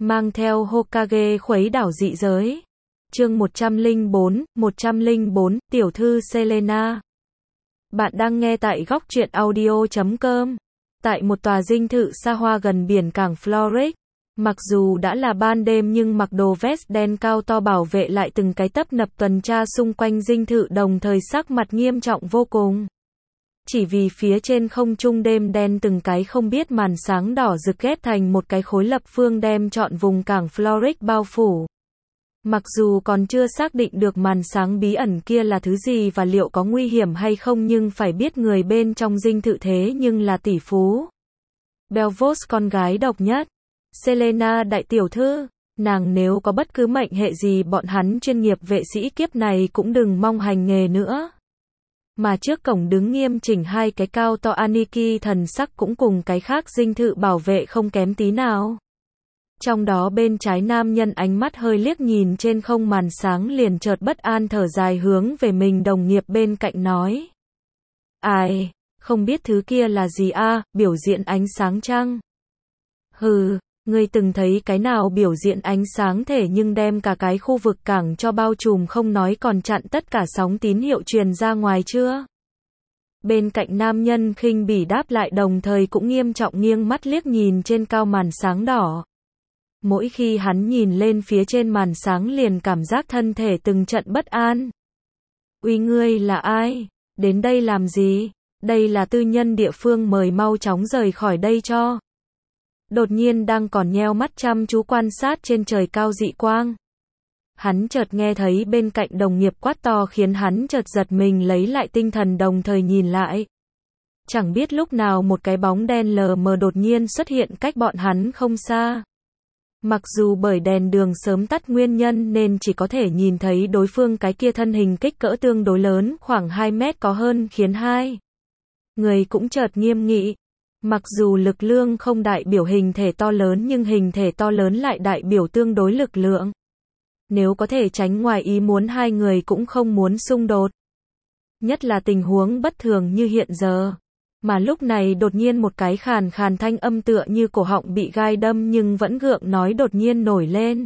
mang theo Hokage khuấy đảo dị giới. Chương 104, tiểu thư Selena. Bạn đang nghe tại góc truyện audio.com. Tại một tòa dinh thự xa hoa gần biển cảng Florix, mặc dù đã là ban đêm nhưng mặc đồ vest đen cao to bảo vệ lại từng cái tấp nập tuần tra xung quanh dinh thự, đồng thời sắc mặt nghiêm trọng vô cùng. Chỉ vì phía trên không trung đêm đen từng cái không biết màn sáng đỏ rực ghép thành một cái khối lập phương đem trọn vùng cảng Florix bao phủ. Mặc dù còn chưa xác định được màn sáng bí ẩn kia là thứ gì và liệu có nguy hiểm hay không, nhưng phải biết người bên trong dinh thự thế nhưng là tỷ phú Belvos, con gái độc nhất Selena đại tiểu thư. Nàng nếu có bất cứ mệnh hệ gì, bọn hắn chuyên nghiệp vệ sĩ kiếp này cũng đừng mong hành nghề nữa. Mà trước cổng đứng nghiêm chỉnh hai cái cao to Aniki, thần sắc cũng cùng cái khác dinh thự bảo vệ không kém tí nào. Trong đó bên trái nam nhân ánh mắt hơi liếc nhìn trên không màn sáng, liền chợt bất an thở dài hướng về mình đồng nghiệp bên cạnh nói: Ai, không biết thứ kia là gì a? Biểu diễn ánh sáng chăng? Hừ, ngươi từng thấy cái nào biểu diễn ánh sáng thể nhưng đem cả cái khu vực cảng cho bao trùm không nói còn chặn tất cả sóng tín hiệu truyền ra ngoài chưa? Bên cạnh nam nhân khinh bỉ đáp lại, đồng thời cũng nghiêm trọng nghiêng mắt liếc nhìn trên cao màn sáng đỏ. Mỗi khi hắn nhìn lên phía trên màn sáng liền cảm giác thân thể từng trận bất an. Uy, ngươi là ai? Đến đây làm gì? Đây là tư nhân địa phương, mời mau chóng rời khỏi đây cho. Đột nhiên đang còn nheo mắt chăm chú quan sát trên trời cao dị quang, hắn chợt nghe thấy bên cạnh đồng nghiệp quát to khiến hắn chợt giật mình lấy lại tinh thần, đồng thời nhìn lại. Chẳng biết lúc nào một cái bóng đen lờ mờ đột nhiên xuất hiện cách bọn hắn không xa. Mặc dù bởi đèn đường sớm tắt nguyên nhân nên chỉ có thể nhìn thấy đối phương cái kia thân hình kích cỡ tương đối lớn, khoảng 2 mét có hơn, khiến hai người cũng chợt nghiêm nghị. Mặc dù lực lượng không đại biểu hình thể to lớn, nhưng hình thể to lớn lại đại biểu tương đối lực lượng. Nếu có thể tránh ngoài ý muốn, hai người cũng không muốn xung đột. Nhất là tình huống bất thường như hiện giờ. Mà lúc này đột nhiên một cái khàn khàn thanh âm tựa như cổ họng bị gai đâm nhưng vẫn gượng nói đột nhiên nổi lên.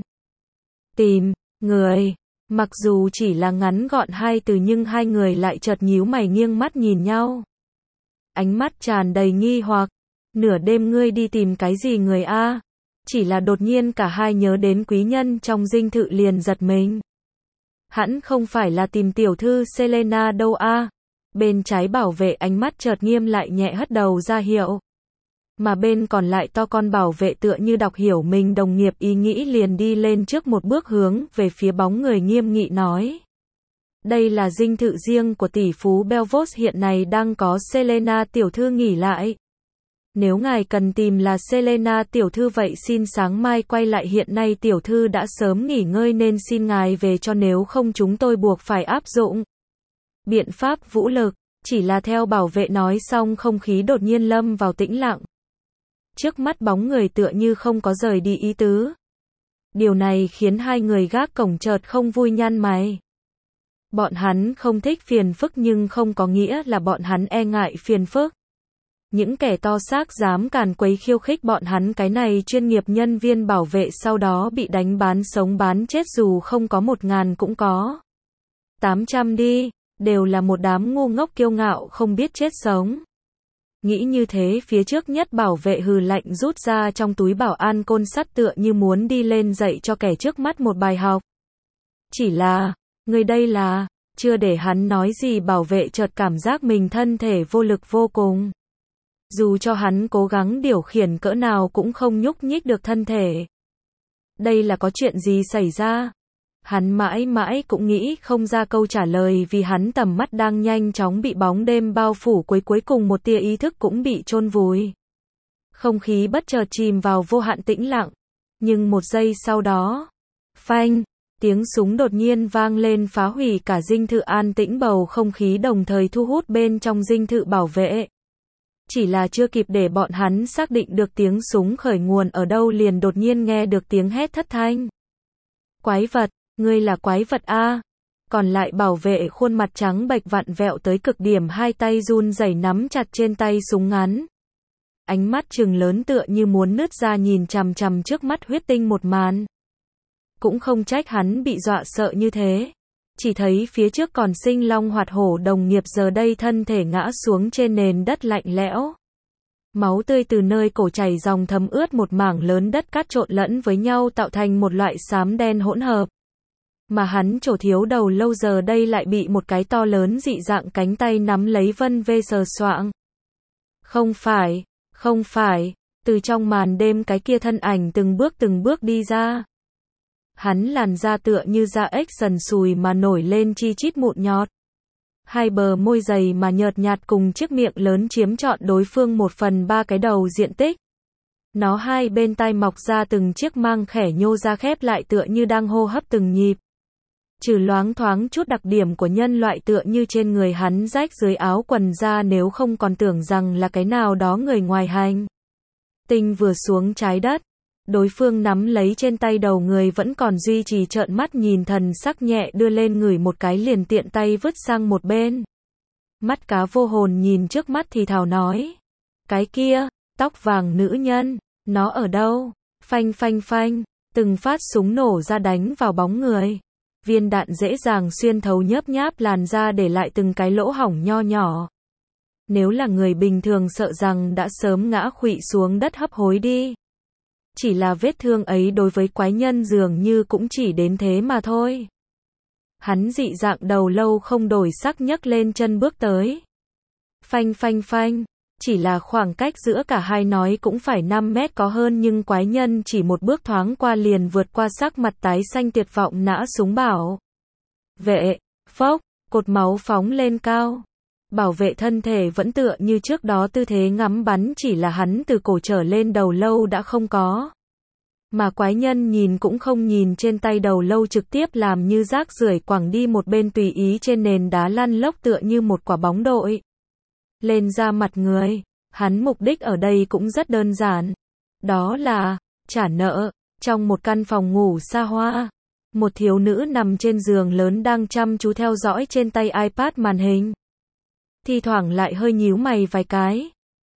Tìm người. Mặc dù chỉ là ngắn gọn hai từ nhưng hai người lại chợt nhíu mày nghiêng mắt nhìn nhau. Ánh mắt tràn đầy nghi hoặc. Nửa đêm ngươi đi tìm cái gì người a? Chỉ là đột nhiên cả hai nhớ đến quý nhân trong dinh thự liền giật mình. Hẳn không phải là tìm tiểu thư Selena đâu a? Bên trái bảo vệ ánh mắt chợt nghiêm lại, nhẹ hất đầu ra hiệu. Mà bên còn lại to con bảo vệ tựa như đọc hiểu mình đồng nghiệp ý nghĩ, liền đi lên trước một bước hướng về phía bóng người nghiêm nghị nói: Đây là dinh thự riêng của tỷ phú Belvos, hiện nay đang có Selena tiểu thư nghỉ lại. Nếu ngài cần tìm là Selena tiểu thư vậy xin sáng mai quay lại, hiện nay tiểu thư đã sớm nghỉ ngơi nên xin ngài về cho, nếu không chúng tôi buộc phải áp dụng biện pháp vũ lực. Chỉ là theo bảo vệ nói xong, không khí đột nhiên lâm vào tĩnh lặng. Trước mắt bóng người tựa như không có rời đi ý tứ. Điều này khiến hai người gác cổng chợt không vui nhăn mày. Bọn hắn không thích phiền phức nhưng không có nghĩa là bọn hắn e ngại phiền phức. Những kẻ to xác dám càn quấy khiêu khích bọn hắn cái này chuyên nghiệp nhân viên bảo vệ, sau đó bị đánh bán sống bán chết, dù không có 1.000 cũng có 800 đi, đều là một đám ngu ngốc kiêu ngạo không biết chết sống. Nghĩ như thế, phía trước nhất bảo vệ hừ lạnh rút ra trong túi bảo an côn sắt, tựa như muốn đi lên dạy cho kẻ trước mắt một bài học. Chỉ là, người đây là, chưa để hắn nói gì, bảo vệ chợt cảm giác mình thân thể vô lực vô cùng. Dù cho hắn cố gắng điều khiển cỡ nào cũng không nhúc nhích được thân thể. Đây là có chuyện gì xảy ra? Hắn mãi mãi cũng nghĩ không ra câu trả lời, vì hắn tầm mắt đang nhanh chóng bị bóng đêm bao phủ, cuối cùng một tia ý thức cũng bị chôn vùi. Không khí bất chợt chìm vào vô hạn tĩnh lặng. Nhưng một giây sau đó, phanh, tiếng súng đột nhiên vang lên, phá hủy cả dinh thự an tĩnh bầu không khí, đồng thời thu hút bên trong dinh thự bảo vệ. Chỉ là chưa kịp để bọn hắn xác định được tiếng súng khởi nguồn ở đâu, liền đột nhiên nghe được tiếng hét thất thanh. Quái vật, ngươi là quái vật a? Còn lại bảo vệ khuôn mặt trắng bệch vặn vẹo tới cực điểm, hai tay run rẩy nắm chặt trên tay súng ngắn. ánh mắt trừng lớn tựa như muốn nứt ra nhìn chằm chằm trước mắt huyết tinh một màn. Cũng không trách hắn bị dọa sợ như thế. Chỉ thấy phía trước còn sinh long hoạt hổ đồng nghiệp giờ đây thân thể ngã xuống trên nền đất lạnh lẽo. Máu tươi từ nơi cổ chảy dòng thấm ướt một mảng lớn đất cát trộn lẫn với nhau tạo thành một loại xám đen hỗn hợp. Mà hắn Trổ thiếu đầu lâu giờ đây lại bị một cái to lớn dị dạng cánh tay nắm lấy vân vê sờ soạng. Không phải, từ trong màn đêm cái kia thân ảnh từng bước đi ra. Hắn làn da tựa như da ếch sần sùi mà nổi lên chi chít mụn nhọt. Hai bờ môi dày mà nhợt nhạt cùng chiếc miệng lớn chiếm trọn đối phương 1/3 cái đầu diện tích. Nó hai bên tai mọc ra từng chiếc mang khẻ nhô ra khép lại tựa như đang hô hấp từng nhịp. Trừ loáng thoáng chút đặc điểm của nhân loại tựa như trên người hắn rách dưới áo quần ra nếu không còn tưởng rằng là cái nào đó người ngoài hành tinh vừa xuống trái đất. Đối phương nắm lấy trên tay đầu người vẫn còn duy trì trợn mắt nhìn thần sắc nhẹ đưa lên ngửi một cái liền tiện tay vứt sang một bên. Mắt cá vô hồn nhìn trước mắt thì thào nói. Cái kia, tóc vàng nữ nhân, nó ở đâu? Phanh phanh phanh, từng phát súng nổ ra đánh vào bóng người. Viên đạn dễ dàng xuyên thấu nhớp nháp làn da để lại từng cái lỗ hổng nho nhỏ. Nếu là người bình thường sợ rằng đã sớm ngã khuỵu xuống đất hấp hối đi. Chỉ là vết thương ấy đối với quái nhân dường như cũng chỉ đến thế mà thôi. Hắn dị dạng đầu lâu không đổi sắc nhấc lên chân bước tới. Phanh phanh phanh, chỉ là khoảng cách giữa cả hai nói cũng phải 5 mét có hơn nhưng quái nhân chỉ một bước thoáng qua liền vượt qua sắc mặt tái xanh tuyệt vọng nã súng bảo. Vệ, phốc, cột máu phóng lên cao. Bảo vệ thân thể vẫn tựa như trước đó tư thế ngắm bắn chỉ là hắn từ cổ trở lên đầu lâu đã không có. Mà quái nhân nhìn cũng không nhìn trên tay đầu lâu trực tiếp làm như rác rưởi quẳng đi một bên tùy ý trên nền đá lăn lóc tựa như một quả bóng đội. Lên ra mặt người, hắn mục đích ở đây cũng rất đơn giản. Đó là, trả nợ, trong một căn phòng ngủ xa hoa. Một thiếu nữ nằm trên giường lớn đang chăm chú theo dõi trên tay iPad màn hình. Thi thoảng lại hơi nhíu mày vài cái.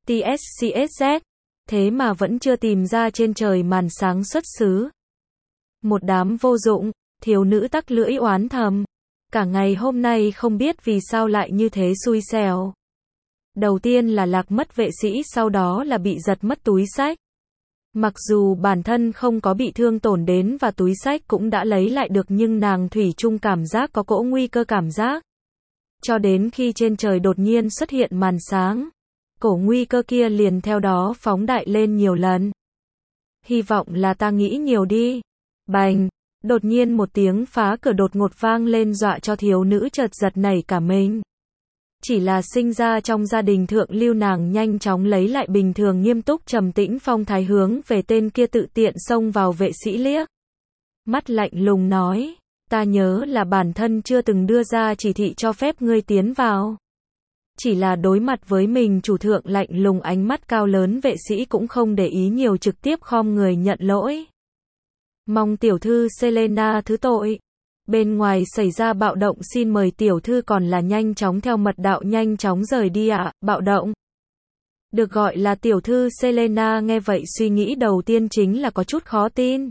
TSCSZ, thế mà vẫn chưa tìm ra trên trời màn sáng xuất xứ. Một đám vô dụng, thiếu nữ tắc lưỡi oán thầm. Cả ngày hôm nay không biết vì sao lại như thế xui xẻo. Đầu tiên là lạc mất vệ sĩ sau đó là bị giật mất túi xách. Mặc dù bản thân không có bị thương tổn đến và túi xách cũng đã lấy lại được nhưng nàng thủy chung cảm giác có cỗ nguy cơ cảm giác. Cho đến khi trên trời đột nhiên xuất hiện màn sáng. Cổ nguy cơ kia liền theo đó phóng đại lên nhiều lần. Hy vọng là ta nghĩ nhiều đi. Bành, đột nhiên một tiếng phá cửa đột ngột vang lên dọa cho thiếu nữ chợt giật nảy cả mình. Chỉ là sinh ra trong gia đình thượng lưu nàng nhanh chóng lấy lại bình thường nghiêm túc trầm tĩnh phong thái hướng về tên kia tự tiện xông vào vệ sĩ liếc. Mắt lạnh lùng nói, ta nhớ là bản thân chưa từng đưa ra chỉ thị cho phép ngươi tiến vào. Chỉ là đối mặt với mình chủ thượng lạnh lùng ánh mắt cao lớn vệ sĩ cũng không để ý nhiều trực tiếp khom người nhận lỗi. Mong tiểu thư Selena thứ tội. Bên ngoài xảy ra bạo động xin mời tiểu thư còn là nhanh chóng theo mật đạo nhanh chóng rời đi ạ, bạo động. Được gọi là tiểu thư Selena nghe vậy suy nghĩ đầu tiên chính là có chút khó tin.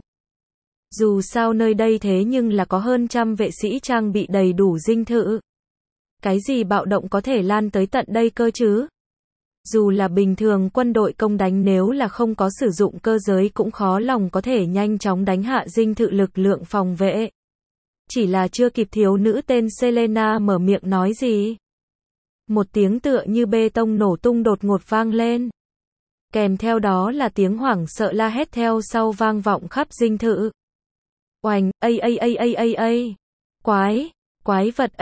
Dù sao nơi đây thế nhưng là có hơn 100 vệ sĩ trang bị đầy đủ dinh thự. Cái gì bạo động có thể lan tới tận đây cơ chứ? Dù là bình thường quân đội công đánh nếu là không có sử dụng cơ giới cũng khó lòng có thể nhanh chóng đánh hạ dinh thự lực lượng phòng vệ. Chỉ là chưa kịp thiếu nữ tên Selena mở miệng nói gì. Một tiếng tựa như bê tông nổ tung đột ngột vang lên. Kèm theo đó là tiếng hoảng sợ la hét theo sau vang vọng khắp dinh thự. Oành, quái vật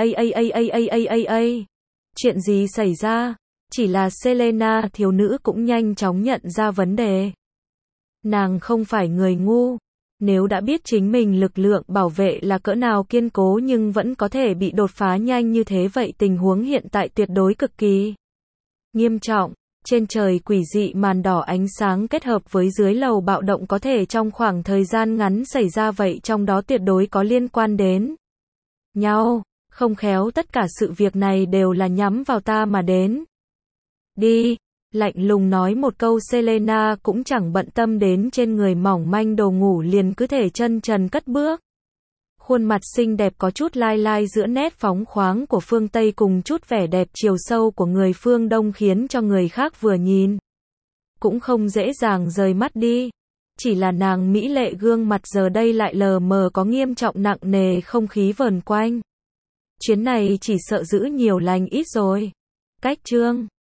Chuyện gì xảy ra? Chỉ là Selena thiếu nữ cũng nhanh chóng nhận ra vấn đề. Nàng không phải người ngu. Nếu đã biết chính mình lực lượng bảo vệ là cỡ nào kiên cố nhưng vẫn có thể bị đột phá nhanh như thế vậy tình huống hiện tại tuyệt đối cực kỳ nghiêm trọng. Trên trời quỷ dị màn đỏ ánh sáng kết hợp với dưới lầu bạo động có thể trong khoảng thời gian ngắn xảy ra vậy trong đó tuyệt đối có liên quan đến nhau. Không khéo tất cả sự việc này đều là nhắm vào ta mà đến. Đi, Lạnh lùng nói một câu Selena cũng chẳng bận tâm đến trên người mỏng manh đồ ngủ liền cứ thể chân trần cất bước. Khuôn mặt xinh đẹp có chút lai lai giữa nét phóng khoáng của phương Tây cùng chút vẻ đẹp chiều sâu của người phương Đông khiến cho người khác vừa nhìn cũng không dễ dàng rời mắt đi. Chỉ là nàng mỹ lệ gương mặt giờ đây lại lờ mờ có nghiêm trọng nặng nề không khí vờn quanh. Chuyến này chỉ sợ giữ nhiều lành ít rồi. Cách chương